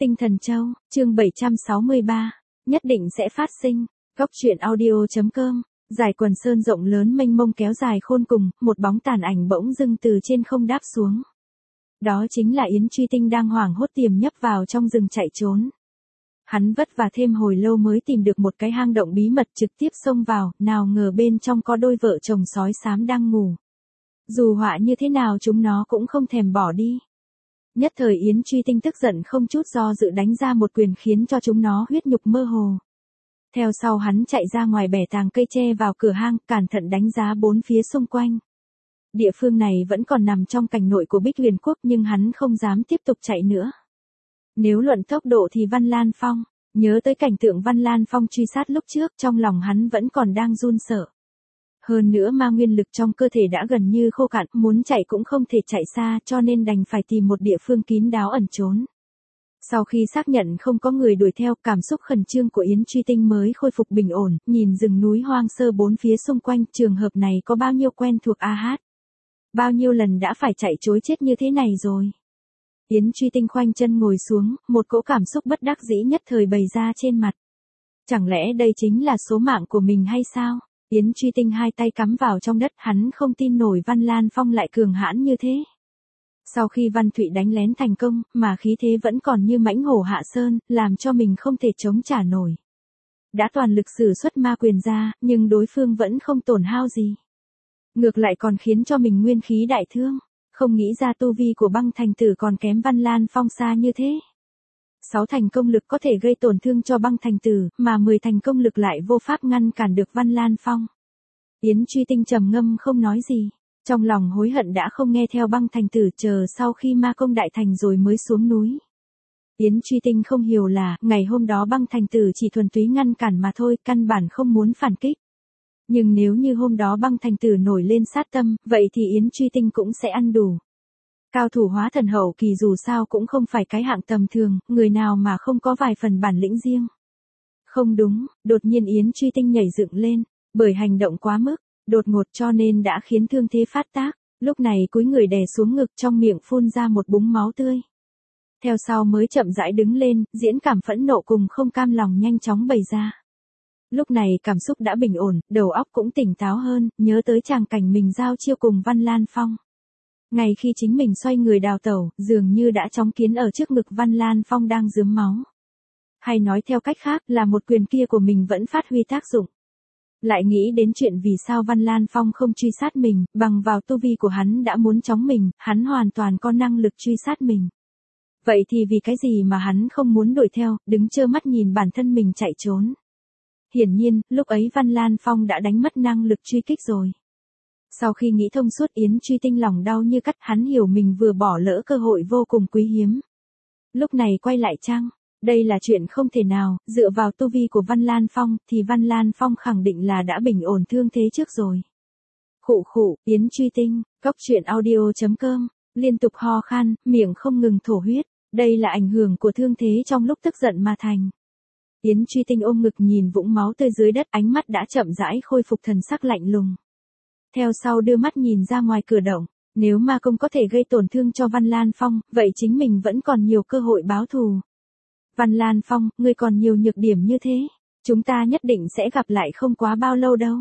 Tinh Thần Châu, chương 763, nhất định sẽ phát sinh. Góc truyện audio.com. Dải quần sơn rộng lớn mênh mông kéo dài khôn cùng, một bóng tàn ảnh bỗng dưng từ trên không đáp xuống. Đó chính là Yến Truy Tinh đang hoảng hốt tiềm nhấp vào trong rừng chạy trốn. Hắn vất vả thêm hồi lâu mới tìm được một cái hang động bí mật, trực tiếp xông vào, nào ngờ bên trong có đôi vợ chồng sói xám đang ngủ. Dù họa như thế nào chúng nó cũng không thèm bỏ đi. Nhất thời Yến Truy Tinh tức giận không chút do dự đánh ra một quyền khiến cho chúng nó huyết nhục mơ hồ. Theo sau hắn chạy ra ngoài bẻ tàng cây tre vào cửa hang, cẩn thận đánh giá bốn phía xung quanh. Địa phương này vẫn còn nằm trong cảnh nội của Bích Huyền Quốc nhưng hắn không dám tiếp tục chạy nữa. Nếu luận tốc độ thì Văn Lan Phong, nhớ tới cảnh tượng Văn Lan Phong truy sát lúc trước, trong lòng hắn vẫn còn đang run sợ. Hơn nữa ma nguyên lực trong cơ thể đã gần như khô cạn, muốn chạy cũng không thể chạy xa, cho nên đành phải tìm một địa phương kín đáo ẩn trốn. Sau khi xác nhận không có người đuổi theo, cảm xúc khẩn trương của Yến Truy Tinh mới khôi phục bình ổn, nhìn rừng núi hoang sơ bốn phía xung quanh, trường hợp này có bao nhiêu quen thuộc a hát. Bao nhiêu lần đã phải chạy trối chết như thế này rồi. Yến Truy Tinh khoanh chân ngồi xuống, một cỗ cảm xúc bất đắc dĩ nhất thời bày ra trên mặt. Chẳng lẽ đây chính là số mạng của mình hay sao? Yến Truy Tinh hai tay cắm vào trong đất, hắn không tin nổi Văn Lan Phong lại cường hãn như thế. Sau khi Văn Thụy đánh lén thành công, mà khí thế vẫn còn như mãnh hổ hạ sơn, làm cho mình không thể chống trả nổi. Đã toàn lực sử xuất ma quyền ra, nhưng đối phương vẫn không tổn hao gì. Ngược lại còn khiến cho mình nguyên khí đại thương, không nghĩ ra tu vi của Băng Thành Tử còn kém Văn Lan Phong xa như thế. 6 thành công lực có thể gây tổn thương cho Băng Thành Tử, mà 10 thành công lực lại vô pháp ngăn cản được Văn Lan Phong. Yến Truy Tinh trầm ngâm không nói gì, trong lòng hối hận đã không nghe theo Băng Thành Tử, chờ sau khi ma công đại thành rồi mới xuống núi. Yến Truy Tinh không hiểu là, ngày hôm đó Băng Thành Tử chỉ thuần túy ngăn cản mà thôi, căn bản không muốn phản kích. Nhưng nếu như hôm đó Băng Thành Tử nổi lên sát tâm, vậy thì Yến Truy Tinh cũng sẽ ăn đủ. Cao thủ hóa thần hậu kỳ dù sao cũng không phải cái hạng tầm thường, người nào mà không có vài phần bản lĩnh riêng. Không đúng, đột nhiên Yến Truy Tinh nhảy dựng lên, bởi hành động quá mức đột ngột cho nên đã khiến thương thế phát tác, lúc này cúi người đè xuống ngực, trong miệng phun ra một búng máu tươi. Theo sau mới chậm rãi đứng lên, diễn cảm phẫn nộ cùng không cam lòng nhanh chóng bày ra. Lúc này cảm xúc đã bình ổn, đầu óc cũng tỉnh táo hơn, nhớ tới tràng cảnh mình giao chiêu cùng Văn Lan Phong. Ngày khi chính mình xoay người đào tẩu, dường như đã chóng kiến ở trước ngực Văn Lan Phong đang rướm máu. Hay nói theo cách khác là một quyền kia của mình vẫn phát huy tác dụng. Lại nghĩ đến chuyện vì sao Văn Lan Phong không truy sát mình, bằng vào tu vi của hắn đã muốn chóng mình, hắn hoàn toàn có năng lực truy sát mình. Vậy thì vì cái gì mà hắn không muốn đuổi theo, đứng trơ mắt nhìn bản thân mình chạy trốn. Hiển nhiên, lúc ấy Văn Lan Phong đã đánh mất năng lực truy kích rồi. Sau khi nghĩ thông suốt, Yến Truy Tinh lòng đau như cắt, hắn hiểu mình vừa bỏ lỡ cơ hội vô cùng quý hiếm. Lúc này quay lại chăng? Đây là chuyện không thể nào, dựa vào tu vi của Văn Lan Phong, thì Văn Lan Phong khẳng định là đã bình ổn thương thế trước rồi. Khụ khụ, Yến Truy Tinh, góc truyện audio.com, liên tục ho khan, miệng không ngừng thổ huyết, đây là ảnh hưởng của thương thế trong lúc tức giận mà thành. Yến Truy Tinh ôm ngực nhìn vũng máu tươi dưới đất, ánh mắt đã chậm rãi khôi phục thần sắc lạnh lùng. Theo sau đưa mắt nhìn ra ngoài cửa động, nếu ma công có thể gây tổn thương cho Văn Lan Phong, vậy chính mình vẫn còn nhiều cơ hội báo thù. Văn Lan Phong, ngươi còn nhiều nhược điểm như thế, chúng ta nhất định sẽ gặp lại không quá bao lâu đâu.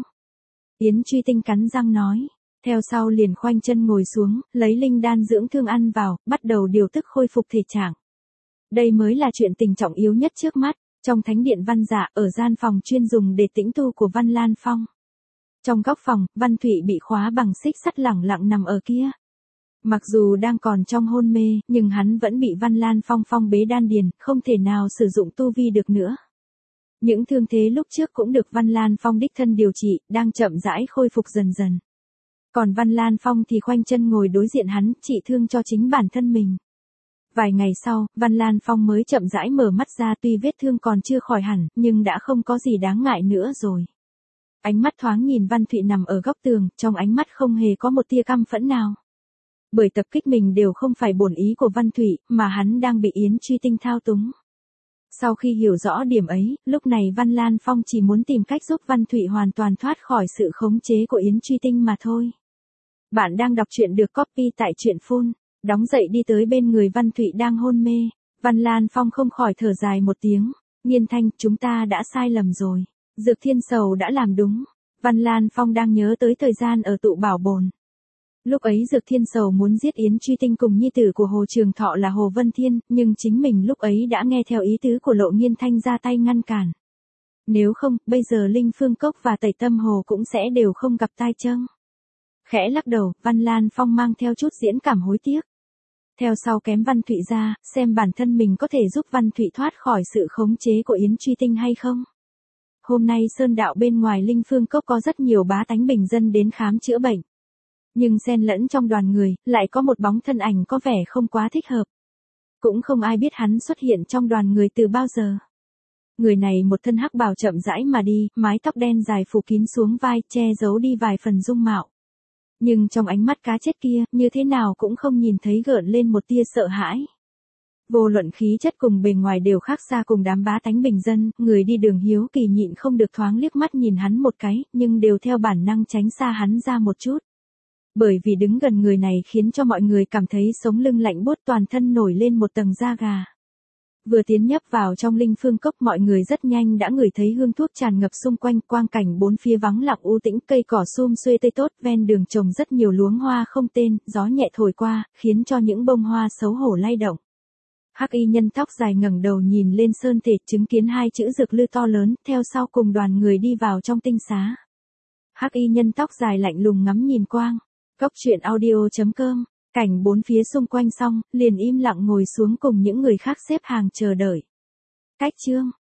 Yến Truy Tinh cắn răng nói, theo sau liền khoanh chân ngồi xuống, lấy linh đan dưỡng thương ăn vào, bắt đầu điều tức khôi phục thể trạng. Đây mới là chuyện tình trọng yếu nhất trước mắt. Trong thánh điện Văn Dạ, ở gian phòng chuyên dùng để tĩnh tu của Văn Lan Phong. Trong góc phòng, Văn Thụy bị khóa bằng xích sắt lẳng lặng nằm ở kia. Mặc dù đang còn trong hôn mê, nhưng hắn vẫn bị Văn Lan Phong phong bế đan điền, không thể nào sử dụng tu vi được nữa. Những thương thế lúc trước cũng được Văn Lan Phong đích thân điều trị, đang chậm rãi khôi phục dần dần. Còn Văn Lan Phong thì khoanh chân ngồi đối diện hắn, trị thương cho chính bản thân mình. Vài ngày sau, Văn Lan Phong mới chậm rãi mở mắt ra, tuy vết thương còn chưa khỏi hẳn, nhưng đã không có gì đáng ngại nữa rồi. Ánh mắt thoáng nhìn Văn Thụy nằm ở góc tường, trong ánh mắt không hề có một tia căm phẫn nào. Bởi tập kích mình đều không phải bổn ý của Văn Thụy, mà hắn đang bị Yến Truy Tinh thao túng. Sau khi hiểu rõ điểm ấy, lúc này Văn Lan Phong chỉ muốn tìm cách giúp Văn Thụy hoàn toàn thoát khỏi sự khống chế của Yến Truy Tinh mà thôi. Bạn đang đọc truyện được copy tại truyện Phun. Đóng dậy đi tới bên người Văn Thụy đang hôn mê. Văn Lan Phong không khỏi thở dài một tiếng. Nghiên Thanh, chúng ta đã sai lầm rồi. Dược Thiên Sầu đã làm đúng. Văn Lan Phong đang nhớ tới thời gian ở tụ bảo bồn. Lúc ấy Dược Thiên Sầu muốn giết Yến Truy Tinh cùng nhi tử của Hồ Trường Thọ là Hồ Vân Thiên, nhưng chính mình lúc ấy đã nghe theo ý tứ của Lộ Nghiên Thanh ra tay ngăn cản. Nếu không, bây giờ Linh Phương Cốc và Tẩy Tâm Hồ cũng sẽ đều không gặp tai chăng. Khẽ lắc đầu, Văn Lan Phong mang theo chút diễn cảm hối tiếc. Theo sau kém Văn Thụy ra, xem bản thân mình có thể giúp Văn Thụy thoát khỏi sự khống chế của Yến Truy Tinh hay không. Hôm nay sơn đạo bên ngoài Linh Phương Cốc có rất nhiều bá tánh bình dân đến khám chữa bệnh. Nhưng xen lẫn trong đoàn người, lại có một bóng thân ảnh có vẻ không quá thích hợp. Cũng không ai biết hắn xuất hiện trong đoàn người từ bao giờ. Người này một thân hắc bào chậm rãi mà đi, mái tóc đen dài phủ kín xuống vai, che giấu đi vài phần dung mạo. Nhưng trong ánh mắt cá chết kia, như thế nào cũng không nhìn thấy gợn lên một tia sợ hãi. Vô luận khí chất cùng bề ngoài đều khác xa cùng đám bá tánh bình dân, người đi đường hiếu kỳ nhịn không được thoáng liếc mắt nhìn hắn một cái, nhưng đều theo bản năng tránh xa hắn ra một chút. Bởi vì đứng gần người này khiến cho mọi người cảm thấy sống lưng lạnh buốt, toàn thân nổi lên một tầng da gà. Vừa tiến nhập vào trong Linh Phương Cốc, mọi người rất nhanh đã ngửi thấy hương thuốc tràn ngập xung quanh, quang cảnh bốn phía vắng lặng u tĩnh, cây cỏ sum xuê tươi tốt, ven đường trồng rất nhiều luống hoa không tên, gió nhẹ thổi qua, khiến cho những bông hoa xấu hổ lay động. Hắc y nhân tóc dài ngẩng đầu nhìn lên sơn thể, chứng kiến hai chữ dược lư to lớn, theo sau cùng đoàn người đi vào trong tinh xá. Hắc y nhân tóc dài lạnh lùng ngắm nhìn quang. Cốc truyện audio.com, cảnh bốn phía xung quanh xong, liền im lặng ngồi xuống cùng những người khác xếp hàng chờ đợi. Cách chương